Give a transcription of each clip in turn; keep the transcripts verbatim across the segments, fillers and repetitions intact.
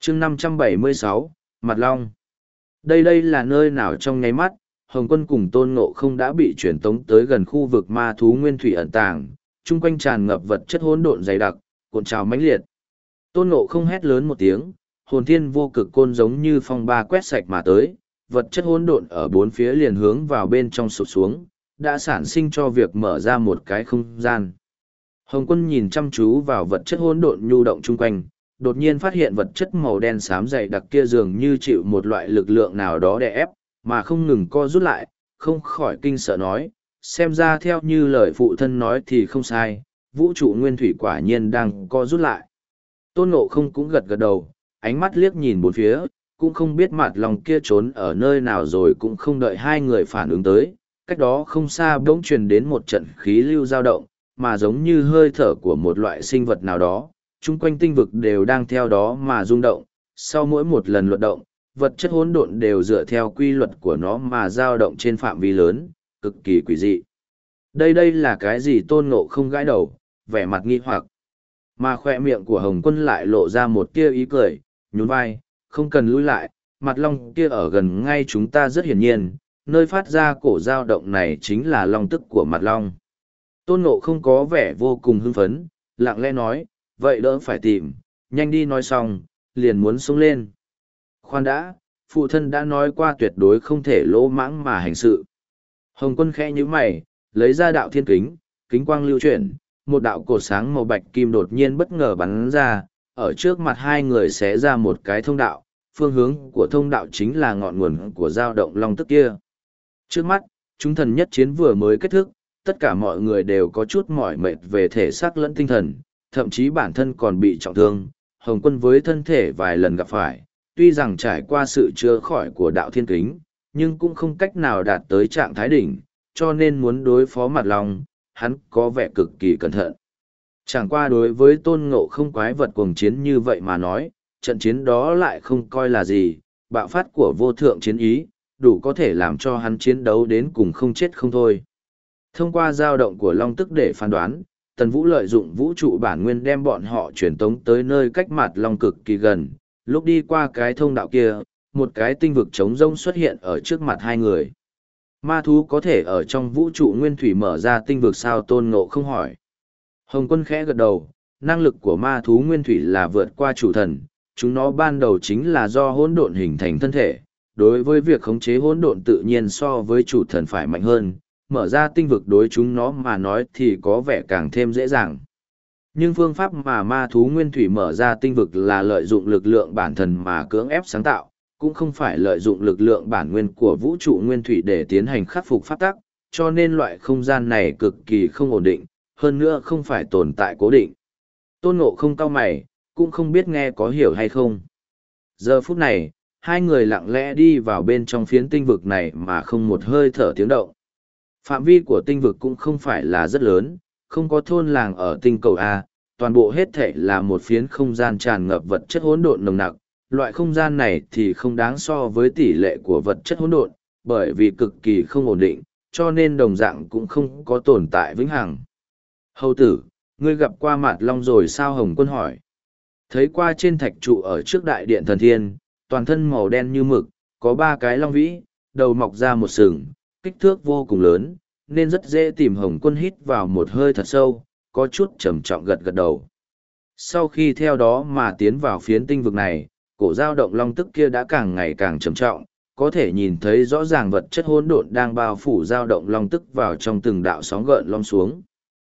chương năm trăm bảy mươi sáu, Mặt Long. Đây đây là nơi nào? Trong nháy mắt, Hồng Quân cùng Tôn Ngộ không đã bị chuyển tống tới gần khu vực ma thú nguyên thủy ẩn tàng, chung quanh tràn ngập vật chất hỗn độn dày đặc, cuộn trào mãnh liệt. Tôn Ngộ không hét lớn một tiếng, hồn thiên vô cực côn giống như phong ba quét sạch mà tới, vật chất hỗn độn ở bốn phía liền hướng vào bên trong sụp xuống, đã sản sinh cho việc mở ra một cái không gian. Hồng Quân nhìn chăm chú vào vật chất hỗn độn nhu động chung quanh, đột nhiên phát hiện vật chất màu đen xám dày đặc kia dường như chịu một loại lực lượng nào đó đè ép, mà không ngừng co rút lại, không khỏi kinh sợ nói, xem ra theo như lời phụ thân nói thì không sai, vũ trụ nguyên thủy quả nhiên đang co rút lại. Tôn Ngộ không cũng gật gật đầu, ánh mắt liếc nhìn bốn phía, cũng không biết mặt lòng kia trốn ở nơi nào rồi, cũng không đợi hai người phản ứng tới, cách đó không xa bỗng truyền đến một trận khí lưu dao động, mà giống như hơi thở của một loại sinh vật nào đó, chung quanh tinh vực đều đang theo đó mà rung động, sau mỗi một lần luật động, vật chất hỗn độn đều dựa theo quy luật của nó mà dao động trên phạm vi lớn, cực kỳ quỷ dị. Đây đây là cái gì? Tôn Ngộ không gãi đầu, vẻ mặt nghi hoặc. Mà khoe miệng của Hồng Quân lại lộ ra một tia ý cười, nhún vai, không cần lui lại, mặt long kia ở gần ngay chúng ta rất hiển nhiên, nơi phát ra cổ dao động này chính là long tức của mặt long. Tôn Ngộ không có vẻ vô cùng hưng phấn, lặng lẽ nói, vậy đỡ phải tìm, nhanh đi. Nói xong, liền muốn xông lên. Khoan đã, phụ thân đã nói qua tuyệt đối không thể lỗ mãng mà hành sự. Hồng Quân khẽ nhíu mày, lấy ra đạo thiên kính, kính quang lưu chuyển, một đạo cột sáng màu bạch kim đột nhiên bất ngờ bắn ra, ở trước mặt hai người xé ra một cái thông đạo, phương hướng của thông đạo chính là ngọn nguồn của dao động long tức kia. Trước mắt, chúng thần nhất chiến vừa mới kết thúc, tất cả mọi người đều có chút mỏi mệt về thể xác lẫn tinh thần, thậm chí bản thân còn bị trọng thương. Hồng Quân với thân thể vài lần gặp phải, tuy rằng trải qua sự chữa khỏi của đạo thiên kính, nhưng cũng không cách nào đạt tới trạng thái đỉnh, cho nên muốn đối phó mặt long, hắn có vẻ cực kỳ cẩn thận. Chẳng qua đối với Tôn Ngộ không quái vật cuồng chiến như vậy mà nói, trận chiến đó lại không coi là gì, bạo phát của vô thượng chiến ý, đủ có thể làm cho hắn chiến đấu đến cùng không chết không thôi. Thông qua dao động của long tức để phán đoán, Tần Vũ lợi dụng vũ trụ bản nguyên đem bọn họ truyền tống tới nơi cách mặt long cực kỳ gần. Lúc đi qua cái thông đạo kia, một cái tinh vực trống rông xuất hiện ở trước mặt hai người. Ma thú có thể ở trong vũ trụ nguyên thủy mở ra tinh vực sao? Tôn Ngộ không hỏi. Hồng Quân khẽ gật đầu, năng lực của ma thú nguyên thủy là vượt qua chủ thần, chúng nó ban đầu chính là do hỗn độn hình thành thân thể, đối với việc khống chế hỗn độn tự nhiên so với chủ thần phải mạnh hơn, mở ra tinh vực đối chúng nó mà nói thì có vẻ càng thêm dễ dàng. Nhưng phương pháp mà ma thú nguyên thủy mở ra tinh vực là lợi dụng lực lượng bản thần mà cưỡng ép sáng tạo, cũng không phải lợi dụng lực lượng bản nguyên của vũ trụ nguyên thủy để tiến hành khắc phục pháp tắc, cho nên loại không gian này cực kỳ không ổn định, hơn nữa không phải tồn tại cố định. Tôn Ngộ không cau mày, cũng không biết nghe có hiểu hay không. Giờ phút này, hai người lặng lẽ đi vào bên trong phiến tinh vực này mà không một hơi thở tiếng động. Phạm vi của tinh vực cũng không phải là rất lớn, không có thôn làng ở tinh cầu A, toàn bộ hết thể là một phiến không gian tràn ngập vật chất hỗn độn nồng nặc. Loại không gian này thì không đáng so với tỷ lệ của vật chất hỗn độn, bởi vì cực kỳ không ổn định, cho nên đồng dạng cũng không có tồn tại vĩnh hằng. Hầu tử, ngươi gặp qua Mạt Long rồi sao? Hồng Quân hỏi. Thấy qua trên thạch trụ ở trước đại điện thần thiên, toàn thân màu đen như mực, có ba cái long vĩ, đầu mọc ra một sừng, kích thước vô cùng lớn, nên rất dễ tìm. Hồng Quân hít vào một hơi thật sâu, có chút trầm trọng gật gật đầu. Sau khi theo đó mà tiến vào phiến tinh vực này, cổ dao động long tức kia đã càng ngày càng trầm trọng, có thể nhìn thấy rõ ràng vật chất hỗn độn đang bao phủ dao động long tức vào trong từng đạo sóng gợn long xuống.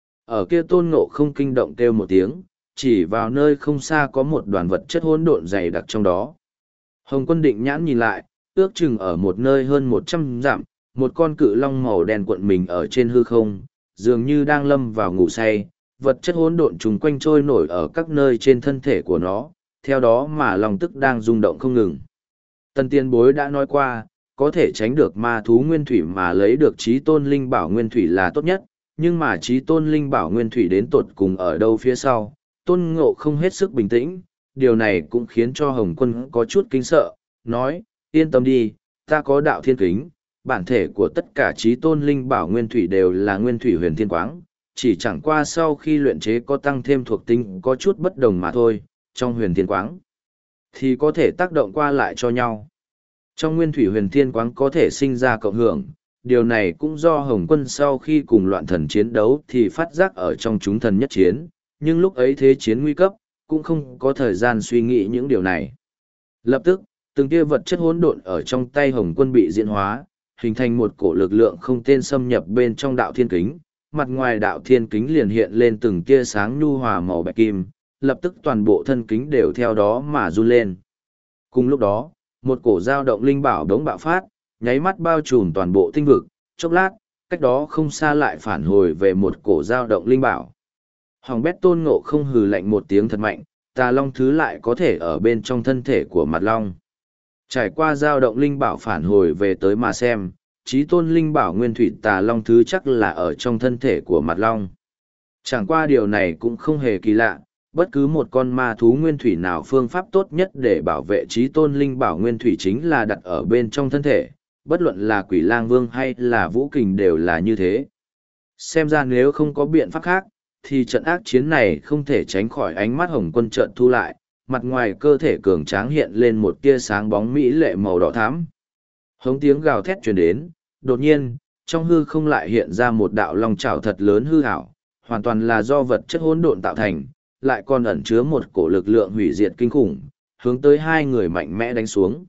Ở kia Tôn Ngộ không kinh động kêu một tiếng, chỉ vào nơi không xa có một đoàn vật chất hỗn độn dày đặc trong đó. Hồng Quân định nhãn nhìn lại, ước chừng ở một nơi hơn một trăm dặm, một con cự long màu đen cuộn mình ở trên hư không, dường như đang lâm vào ngủ say, vật chất hỗn độn trùng quanh trôi nổi ở các nơi trên thân thể của nó, theo đó mà long tức đang rung động không ngừng. Tần Tiên Bối đã nói qua, có thể tránh được ma thú nguyên thủy mà lấy được chí tôn linh bảo nguyên thủy là tốt nhất, nhưng mà chí tôn linh bảo nguyên thủy đến tột cùng ở đâu phía sau? Tôn Ngộ không hết sức bình tĩnh, điều này cũng khiến cho Hồng Quân có chút kinh sợ, nói, yên tâm đi, ta có đạo thiên kính, bản thể của tất cả chí tôn linh bảo nguyên thủy đều là nguyên thủy huyền thiên quáng, chỉ chẳng qua sau khi luyện chế có tăng thêm thuộc tính có chút bất đồng mà thôi, trong huyền thiên quáng. thì có thể tác động qua lại cho nhau. Trong nguyên thủy huyền thiên quáng có thể sinh ra cộng hưởng, điều này cũng do Hồng Quân sau khi cùng loạn thần chiến đấu thì phát giác ở trong chúng thần nhất chiến, nhưng lúc ấy thế chiến nguy cấp, cũng không có thời gian suy nghĩ những điều này. Lập tức, từng tia vật chất hỗn độn ở trong tay Hồng Quân bị diễn hóa, hình thành một cổ lực lượng không tên xâm nhập bên trong đạo thiên kính, mặt ngoài đạo thiên kính liền hiện lên từng tia sáng nhu hòa màu bạch kim, lập tức toàn bộ thân kính đều theo đó mà run lên. Cùng lúc đó, một cổ dao động linh bảo đống bạo phát, nháy mắt bao trùm toàn bộ tinh vực, chốc lát, cách đó không xa lại phản hồi về một cổ dao động linh bảo. Hoàng bét Tôn Ngộ không hừ lạnh một tiếng thật mạnh, tà long thứ lại có thể ở bên trong thân thể của mặt long. Trải qua dao động linh bảo phản hồi về tới mà xem, chí tôn linh bảo nguyên thủy tà long thứ chắc là ở trong thân thể của mặt long. Chẳng qua điều này cũng không hề kỳ lạ, bất cứ một con ma thú nguyên thủy nào phương pháp tốt nhất để bảo vệ chí tôn linh bảo nguyên thủy chính là đặt ở bên trong thân thể, bất luận là quỷ lang vương hay là vũ kình đều là như thế. Xem ra nếu không có biện pháp khác, thì trận ác chiến này không thể tránh khỏi ánh mắt Hồng Quân trợn thu lại, mặt ngoài cơ thể cường tráng hiện lên một tia sáng bóng mỹ lệ màu đỏ thắm. Hống tiếng gào thét truyền đến, đột nhiên, trong hư không lại hiện ra một đạo long chảo thật lớn hư ảo, hoàn toàn là do vật chất hỗn độn tạo thành, lại còn ẩn chứa một cổ lực lượng hủy diệt kinh khủng, hướng tới hai người mạnh mẽ đánh xuống.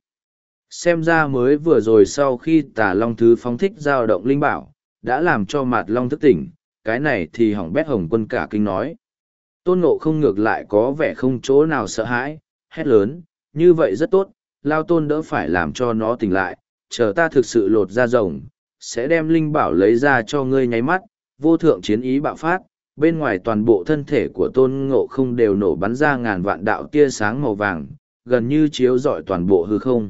Xem ra mới vừa rồi sau khi tà long thứ phóng thích dao động linh bảo, đã làm cho mạt long thức tỉnh, cái này thì hỏng bét Hồng Quân cả kinh nói. Tôn Ngộ không ngược lại có vẻ không chỗ nào sợ hãi, hét lớn, như vậy rất tốt, Lao Tôn đỡ phải làm cho nó tỉnh lại, chờ ta thực sự lột ra rồng, sẽ đem linh bảo lấy ra cho ngươi nháy mắt, vô thượng chiến ý bạo phát, bên ngoài toàn bộ thân thể của Tôn Ngộ không đều nổ bắn ra ngàn vạn đạo tia sáng màu vàng, gần như chiếu rọi toàn bộ hư không.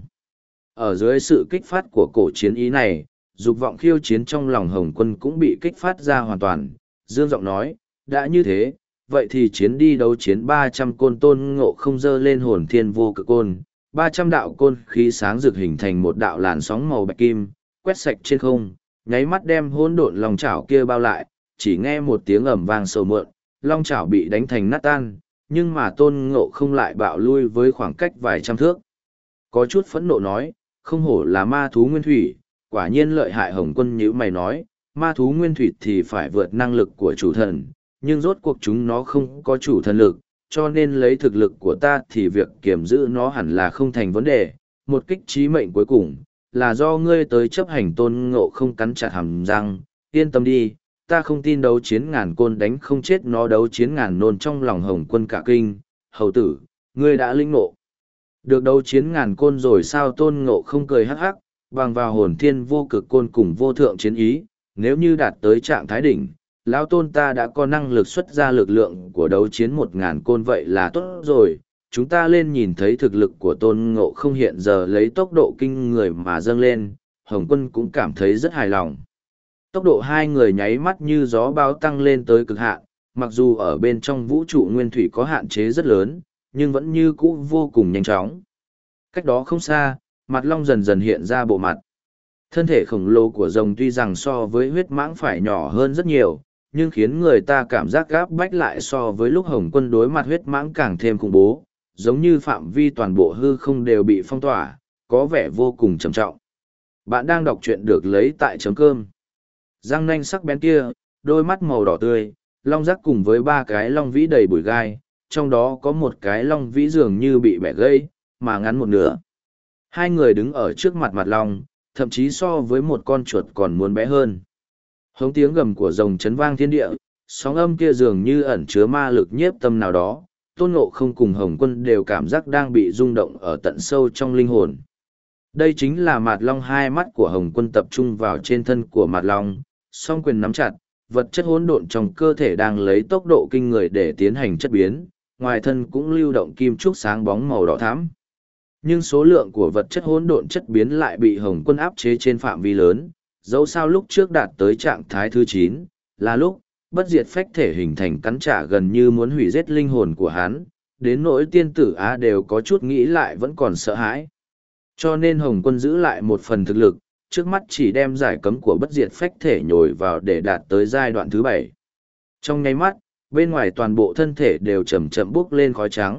Ở dưới sự kích phát của cổ chiến ý này, dục vọng khiêu chiến trong lòng Hồng Quân cũng bị kích phát ra hoàn toàn, dương giọng nói, đã như thế, vậy thì chiến đi đấu chiến ba trăm côn. Tôn Ngộ không dơ lên hồn thiên vô cực côn, ba trăm đạo côn khí sáng rực hình thành một đạo làn sóng màu bạch kim, quét sạch trên không, nháy mắt đem hỗn độn long chảo kia bao lại, chỉ nghe một tiếng ầm vang sầu mượn, long chảo bị đánh thành nát tan, nhưng mà Tôn Ngộ không lại bạo lui với khoảng cách vài trăm thước. Có chút phẫn nộ nói, không hổ là ma thú nguyên thủy, quả nhiên lợi hại. Hồng Quân nhíu mày nói, ma thú nguyên thủy thì phải vượt năng lực của chủ thần, nhưng rốt cuộc chúng nó không có chủ thần lực, cho nên lấy thực lực của ta thì việc kiểm giữ nó hẳn là không thành vấn đề. Một kích chí mệnh cuối cùng, là do ngươi tới chấp hành. Tôn Ngộ không cắn chặt hàm răng, yên tâm đi, ta không tin đấu chiến ngàn côn đánh không chết nó. Đấu chiến ngàn nôn trong lòng Hồng Quân cả kinh, hầu tử, ngươi đã linh ngộ được đấu chiến ngàn côn rồi sao? Tôn Ngộ không cười hắc hắc, bằng vào hồn thiên vô cực côn cùng vô thượng chiến ý, nếu như đạt tới trạng thái đỉnh, lão tôn ta đã có năng lực xuất ra lực lượng của đấu chiến một ngàn côn, vậy là tốt rồi. Chúng ta lên nhìn thấy thực lực của Tôn Ngộ không hiện giờ lấy tốc độ kinh người mà dâng lên, Hồng Quân cũng cảm thấy rất hài lòng. Tốc độ hai người nháy mắt như gió bão tăng lên tới cực hạn, mặc dù ở bên trong vũ trụ nguyên thủy có hạn chế rất lớn, nhưng vẫn như cũ vô cùng nhanh chóng. Cách đó không xa, mặt long dần dần hiện ra bộ mặt. Thân thể khổng lồ của rồng tuy rằng so với huyết mãng phải nhỏ hơn rất nhiều, nhưng khiến người ta cảm giác gáp bách lại so với lúc Hồng Quân đối mặt huyết mãng càng thêm khủng bố, giống như phạm vi toàn bộ hư không đều bị phong tỏa, có vẻ vô cùng trầm trọng. Bạn đang đọc truyện được lấy tại chấm cơm. Răng nanh sắc bén kia, đôi mắt màu đỏ tươi, long giác cùng với ba cái long vĩ đầy bụi gai, trong đó có một cái long vĩ dường như bị bẻ gãy, mà ngắn một nửa. Hai người đứng ở trước mặt mặt long, thậm chí so với một con chuột còn muốn bé hơn. Hống tiếng gầm của rồng chấn vang thiên địa, sóng âm kia dường như ẩn chứa ma lực nhiếp tâm nào đó, Tôn Ngộ không cùng Hồng Quân đều cảm giác đang bị rung động ở tận sâu trong linh hồn. Đây chính là Mạt Long. Hai mắt của Hồng Quân tập trung vào trên thân của Mạt Long, song quyền nắm chặt, vật chất hỗn độn trong cơ thể đang lấy tốc độ kinh người để tiến hành chất biến, ngoài thân cũng lưu động kim trúc sáng bóng màu đỏ thắm. Nhưng số lượng của vật chất hỗn độn chất biến lại bị Hồng Quân áp chế trên phạm vi lớn, dẫu sao lúc trước đạt tới trạng thái thứ chín, là lúc bất diệt phách thể hình thành cắn trả gần như muốn hủy giết linh hồn của hắn, đến nỗi tiên tử Á đều có chút nghĩ lại vẫn còn sợ hãi. Cho nên Hồng Quân giữ lại một phần thực lực, trước mắt chỉ đem giải cấm của bất diệt phách thể nhồi vào để đạt tới giai đoạn thứ bảy. Trong nháy mắt, bên ngoài toàn bộ thân thể đều chậm chậm bốc lên khói trắng,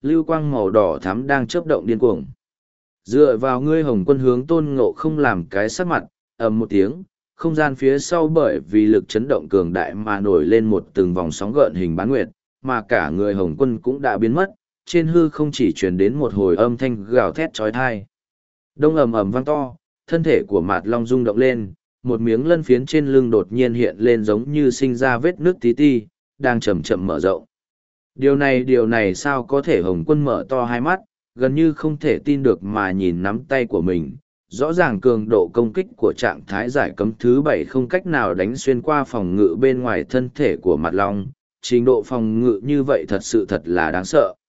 lưu quang màu đỏ thắm đang chớp động điên cuồng. Dựa vào ngươi Hồng Quân hướng Tôn Ngộ không làm cái sắc mặt, ầm một tiếng, không gian phía sau bởi vì lực chấn động cường đại mà nổi lên một từng vòng sóng gợn hình bán nguyệt, mà cả người Hồng Quân cũng đã biến mất, trên hư không chỉ truyền đến một hồi âm thanh gào thét chói tai. Đông ầm ầm vang to, thân thể của Mạt Long rung động lên, một miếng lân phiến trên lưng đột nhiên hiện lên giống như sinh ra vết nước tí ti, đang chậm chậm mở rộng. Điều này điều này sao có thể? Hồng Quân mở to hai mắt, gần như không thể tin được mà nhìn nắm tay của mình. Rõ ràng cường độ công kích của trạng thái giải cấm thứ bảy không cách nào đánh xuyên qua phòng ngự bên ngoài thân thể của Mạt Long. Trình độ phòng ngự như vậy thật sự thật là đáng sợ.